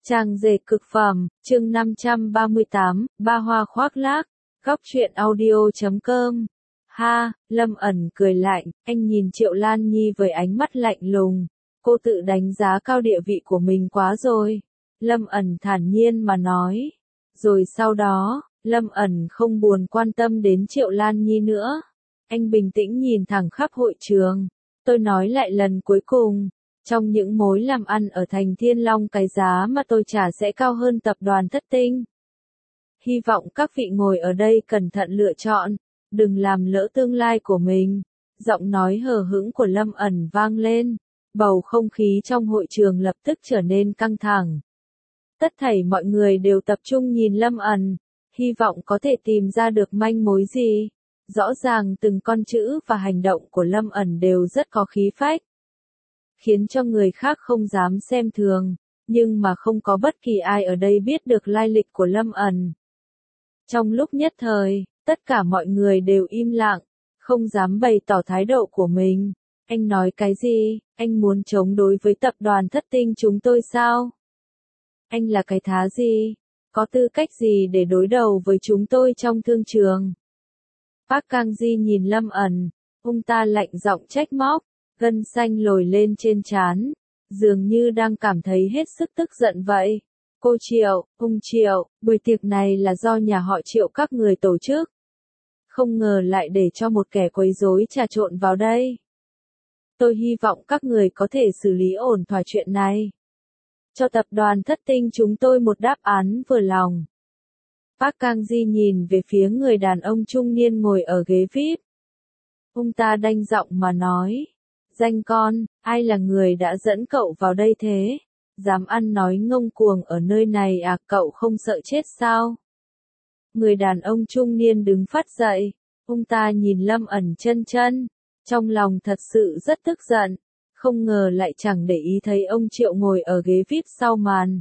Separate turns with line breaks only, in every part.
Trang dệt cực phẩm, chương 538, ba hoa khoác lác, góc truyện audio.com. Ha, Lâm ẩn cười lạnh, anh nhìn Triệu Lan Nhi với ánh mắt lạnh lùng. Cô tự đánh giá cao địa vị của mình quá rồi. Lâm ẩn thản nhiên mà nói. Rồi sau đó, Lâm ẩn không buồn quan tâm đến Triệu Lan Nhi nữa. Anh bình tĩnh nhìn thẳng khắp hội trường. Tôi nói lại lần cuối cùng. Trong những mối làm ăn ở thành Thiên Long, cái giá mà tôi trả sẽ cao hơn tập đoàn Thất Tinh. Hy vọng các vị ngồi ở đây cẩn thận lựa chọn, đừng làm lỡ tương lai của mình. Giọng nói hờ hững của Lâm ẩn vang lên, bầu không khí trong hội trường lập tức trở nên căng thẳng. Tất thảy mọi người đều tập trung nhìn Lâm ẩn, hy vọng có thể tìm ra được manh mối gì. Rõ ràng từng con chữ và hành động của Lâm ẩn đều rất có khí phách, khiến cho người khác không dám xem thường, nhưng mà không có bất kỳ ai ở đây biết được lai lịch của Lâm ẩn. Trong lúc nhất thời, tất cả mọi người đều im lặng, không dám bày tỏ thái độ của mình. Anh nói cái gì? Anh muốn chống đối với tập đoàn Thất Tinh chúng tôi sao? Anh là cái thá gì? Có tư cách gì để đối đầu với chúng tôi trong thương trường? Park Kang-ji nhìn Lâm ẩn, ông ta lạnh giọng trách móc, gân xanh lồi lên trên trán, dường như đang cảm thấy hết sức tức giận vậy. Cô Triệu, ông Triệu, buổi tiệc này là do nhà họ Triệu các người tổ chức. Không ngờ lại để cho một kẻ quấy rối trà trộn vào đây. Tôi hy vọng các người có thể xử lý ổn thỏa chuyện này. Cho tập đoàn Thất Tinh chúng tôi một đáp án vừa lòng. Park Kang-ji nhìn về phía người đàn ông trung niên ngồi ở ghế VIP. Ông ta đanh giọng mà nói. Danh con, ai là người đã dẫn cậu vào đây thế? Dám ăn nói ngông cuồng ở nơi này à, cậu không sợ chết sao? Người đàn ông trung niên đứng phát dậy. Ông ta nhìn Lâm ẩn chân chân. Trong lòng thật sự rất tức giận. Không ngờ lại chẳng để ý thấy ông Triệu ngồi ở ghế VIP sau màn.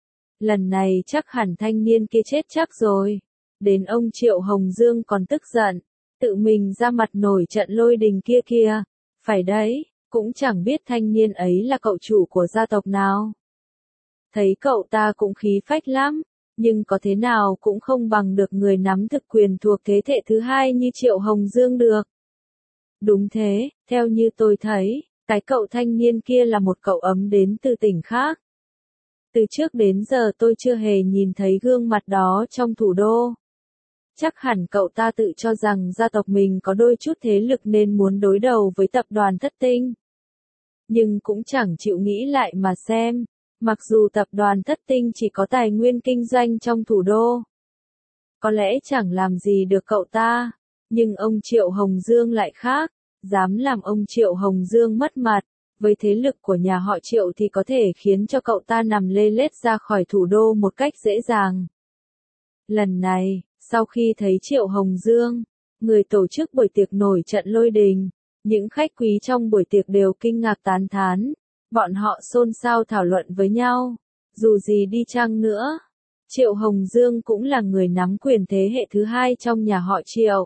Lần này chắc hẳn thanh niên kia chết chắc rồi. Đến ông Triệu Hồng Dương còn tức giận. Tự mình ra mặt nổi trận lôi đình kia kìa. Phải đấy, cũng chẳng biết thanh niên ấy là cậu chủ của gia tộc nào. Thấy cậu ta cũng khí phách lắm, nhưng có thế nào cũng không bằng được người nắm thực quyền thuộc thế hệ thứ hai như Triệu Hồng Dương được. Đúng thế, theo như tôi thấy, cái cậu thanh niên kia là một cậu ấm đến từ tỉnh khác. Từ trước đến giờ tôi chưa hề nhìn thấy gương mặt đó trong thủ đô. Chắc hẳn cậu ta tự cho rằng gia tộc mình có đôi chút thế lực nên muốn đối đầu với tập đoàn Thất Tinh. Nhưng cũng chẳng chịu nghĩ lại mà xem, mặc dù tập đoàn Thất Tinh chỉ có tài nguyên kinh doanh trong thủ đô, có lẽ chẳng làm gì được cậu ta, nhưng ông Triệu Hồng Dương lại khác, dám làm ông Triệu Hồng Dương mất mặt, với thế lực của nhà họ Triệu thì có thể khiến cho cậu ta nằm lê lết ra khỏi thủ đô một cách dễ dàng. Lần này, sau khi thấy Triệu Hồng Dương, người tổ chức buổi tiệc nổi trận lôi đình, những khách quý trong buổi tiệc đều kinh ngạc tán thán, bọn họ xôn xao thảo luận với nhau, dù gì đi chăng nữa, Triệu Hồng Dương cũng là người nắm quyền thế hệ thứ hai trong nhà họ Triệu.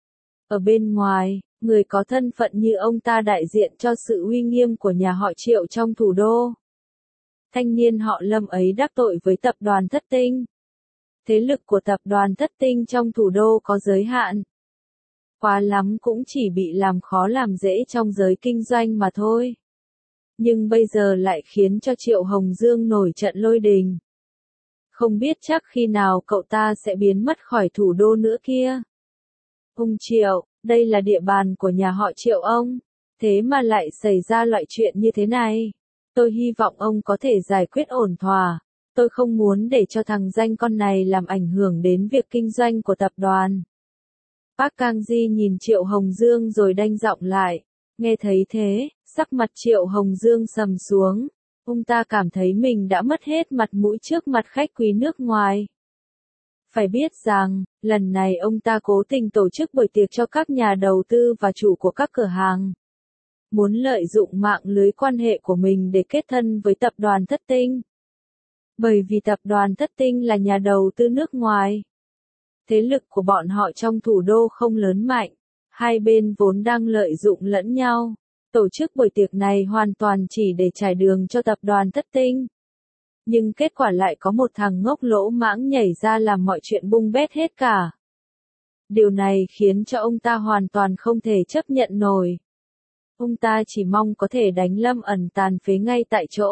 Ở bên ngoài, người có thân phận như ông ta đại diện cho sự uy nghiêm của nhà họ Triệu trong thủ đô. Thanh niên họ Lâm ấy đắc tội với tập đoàn Thất Tinh. Thế lực của tập đoàn Thất Tinh trong thủ đô có giới hạn. Quá lắm cũng chỉ bị làm khó làm dễ trong giới kinh doanh mà thôi. Nhưng bây giờ lại khiến cho Triệu Hồng Dương nổi trận lôi đình. Không biết chắc khi nào cậu ta sẽ biến mất khỏi thủ đô nữa kia. Ông Triệu, đây là địa bàn của nhà họ Triệu ông. Thế mà lại xảy ra loại chuyện như thế này. Tôi hy vọng ông có thể giải quyết ổn thỏa. Tôi không muốn để cho thằng danh con này làm ảnh hưởng đến việc kinh doanh của tập đoàn. Park Kang-ji nhìn Triệu Hồng Dương rồi đanh giọng lại. Nghe thấy thế, sắc mặt Triệu Hồng Dương sầm xuống. Ông ta cảm thấy mình đã mất hết mặt mũi trước mặt khách quý nước ngoài. Phải biết rằng, lần này ông ta cố tình tổ chức buổi tiệc cho các nhà đầu tư và chủ của các cửa hàng. Muốn lợi dụng mạng lưới quan hệ của mình để kết thân với tập đoàn Thất Tinh. Bởi vì tập đoàn Thất Tinh là nhà đầu tư nước ngoài. Thế lực của bọn họ trong thủ đô không lớn mạnh. Hai bên vốn đang lợi dụng lẫn nhau. Tổ chức buổi tiệc này hoàn toàn chỉ để trải đường cho tập đoàn Thất Tinh. nhưng kết quả lại có một thằng ngốc lỗ mãng nhảy ra làm mọi chuyện bung bét hết cả. Điều này khiến cho ông ta hoàn toàn không thể chấp nhận nổi. Ông ta chỉ mong có thể đánh Lâm Ẩn tàn phế ngay tại chỗ.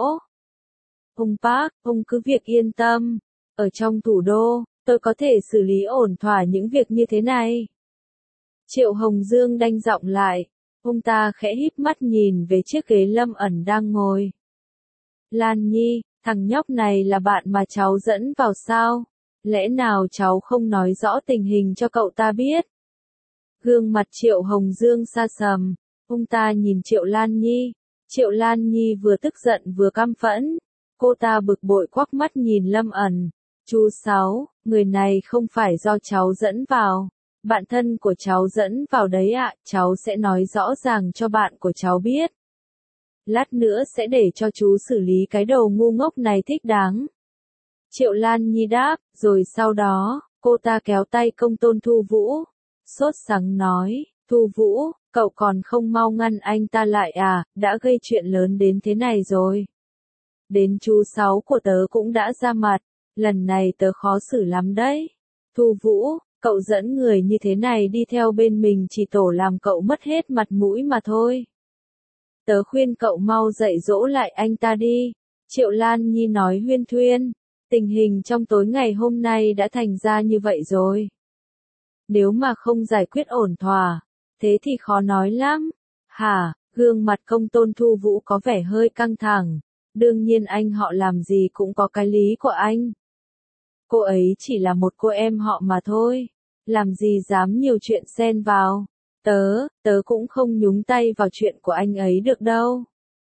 Ông Park, ông cứ việc yên tâm. Ở trong thủ đô, tôi có thể xử lý ổn thỏa những việc như thế này. Triệu Hồng Dương đanh giọng lại. Ông ta khẽ híp mắt nhìn về chiếc ghế Lâm Ẩn đang ngồi. Lan Nhi, thằng nhóc này là bạn mà cháu dẫn vào sao? Lẽ nào cháu không nói rõ tình hình cho cậu ta biết? Gương mặt Triệu Hồng Dương sa sầm. Ông ta nhìn Triệu Lan Nhi. Triệu Lan Nhi vừa tức giận vừa căm phẫn. Cô ta bực bội quắc mắt nhìn Lâm Ẩn. Chú Sáu, người này không phải do cháu dẫn vào. Bạn thân của cháu dẫn vào đấy ạ, cháu sẽ nói rõ ràng cho bạn của cháu biết. Lát nữa sẽ để cho chú xử lý cái đầu ngu ngốc này thích đáng. Triệu Lan Nhi đáp, rồi sau đó, cô ta kéo tay Công Tôn Thu Vũ. Sốt sắng nói, Thu Vũ, cậu còn không mau ngăn anh ta lại à, đã gây chuyện lớn đến thế này rồi. Đến chú Sáu của tớ cũng đã ra mặt, lần này tớ khó xử lắm đấy. Thu Vũ, cậu dẫn người như thế này đi theo bên mình chỉ tổ làm cậu mất hết mặt mũi mà thôi. Tớ khuyên cậu mau dạy dỗ lại anh ta đi. Triệu Lan Nhi nói huyên thuyên. Tình hình trong tối ngày hôm nay đã thành ra như vậy rồi. Nếu mà không giải quyết ổn thỏa, thế thì khó nói lắm. Hả, gương mặt Công Tôn Thu Vũ có vẻ hơi căng thẳng. Đương nhiên anh họ làm gì cũng có cái lý của anh. Cô ấy chỉ là một cô em họ mà thôi. Làm gì dám nhiều chuyện xen vào. Tớ cũng không nhúng tay vào chuyện của anh ấy được đâu.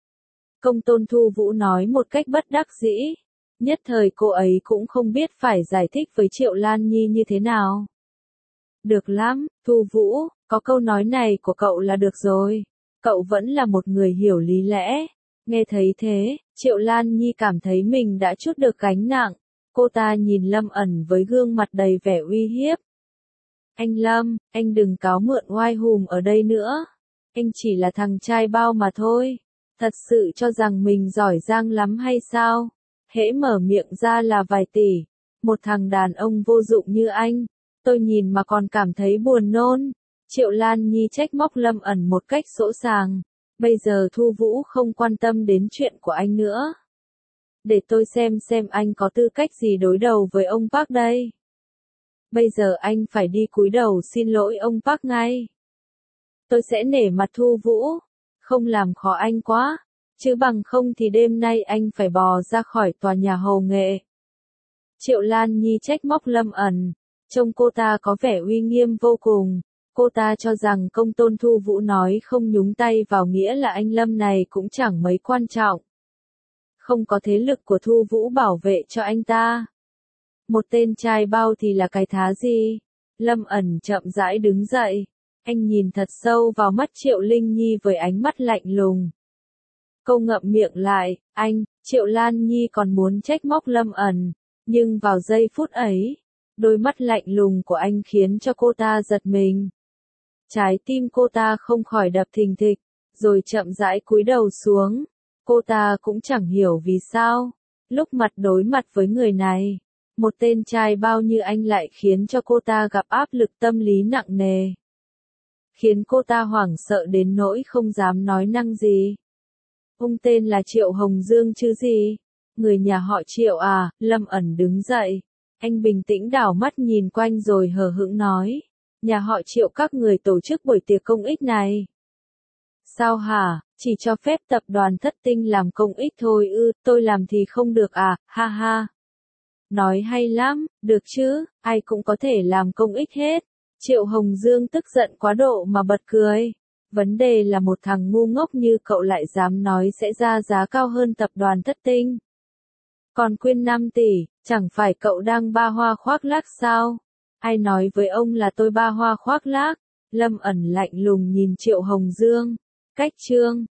Công Tôn Thu Vũ nói một cách bất đắc dĩ. Nhất thời cô ấy cũng không biết phải giải thích với Triệu Lan Nhi như thế nào. Được lắm, Thu Vũ, có câu nói này của cậu là được rồi. Cậu vẫn là một người hiểu lý lẽ. Nghe thấy thế, Triệu Lan Nhi cảm thấy mình đã trút được gánh nặng. Cô ta nhìn Lâm Ẩn với gương mặt đầy vẻ uy hiếp. Anh Lâm, anh đừng cáo mượn oai hùm ở đây nữa. Anh chỉ là thằng trai bao mà thôi. Thật sự cho rằng mình giỏi giang lắm hay sao? Hễ mở miệng ra là vài tỷ. Một thằng đàn ông vô dụng như anh. Tôi nhìn mà còn cảm thấy buồn nôn. Triệu Lan Nhi trách móc Lâm Ẩn một cách sỗ sàng. Bây giờ Thu Vũ không quan tâm đến chuyện của anh nữa. Để tôi xem anh có tư cách gì đối đầu với ông Park đây. Bây giờ anh phải đi cúi đầu xin lỗi ông Park ngay. Tôi sẽ nể mặt Thu Vũ. Không làm khó anh quá. Chứ bằng không thì đêm nay anh phải bò ra khỏi tòa nhà hầu nghệ. Triệu Lan Nhi trách móc Lâm Ẩn. Trông cô ta có vẻ uy nghiêm vô cùng. Cô ta cho rằng Công Tôn Thu Vũ nói không nhúng tay vào nghĩa là anh Lâm này cũng chẳng mấy quan trọng. Không có thế lực của Thu Vũ bảo vệ cho anh ta. Một tên trai bao thì là cái thá gì? Lâm Ẩn chậm rãi đứng dậy. Anh nhìn thật sâu vào mắt Triệu Linh Nhi với ánh mắt lạnh lùng. Câu ngậm miệng lại, anh, Triệu Lan Nhi còn muốn trách móc Lâm Ẩn. Nhưng vào giây phút ấy, đôi mắt lạnh lùng của anh khiến cho cô ta giật mình. Trái tim cô ta không khỏi đập thình thịch, rồi chậm rãi cúi đầu xuống. Cô ta cũng chẳng hiểu vì sao, lúc mặt đối mặt với người này, một tên trai bao như anh lại khiến cho cô ta gặp áp lực tâm lý nặng nề. Khiến cô ta hoảng sợ đến nỗi không dám nói năng gì. Ông tên là Triệu Hồng Dương chứ gì? Người nhà họ Triệu à? Lâm Ẩn đứng dậy. Anh bình tĩnh đảo mắt nhìn quanh rồi hờ hững nói. Nhà họ Triệu các người tổ chức buổi tiệc công ích này. Sao hả? Chỉ cho phép tập đoàn Thất Tinh làm công ích thôi ư, tôi làm thì không được à, ha ha. Nói hay lắm, được chứ, ai cũng có thể làm công ích hết. Triệu Hồng Dương tức giận quá độ mà bật cười. Vấn đề là một thằng ngu ngốc như cậu lại dám nói sẽ ra giá cao hơn tập đoàn Thất Tinh. Còn quyên 5 tỷ, chẳng phải cậu đang ba hoa khoác lác sao? Ai nói với ông là tôi ba hoa khoác lác? Lâm Ẩn lạnh lùng nhìn Triệu Hồng Dương. Cách chương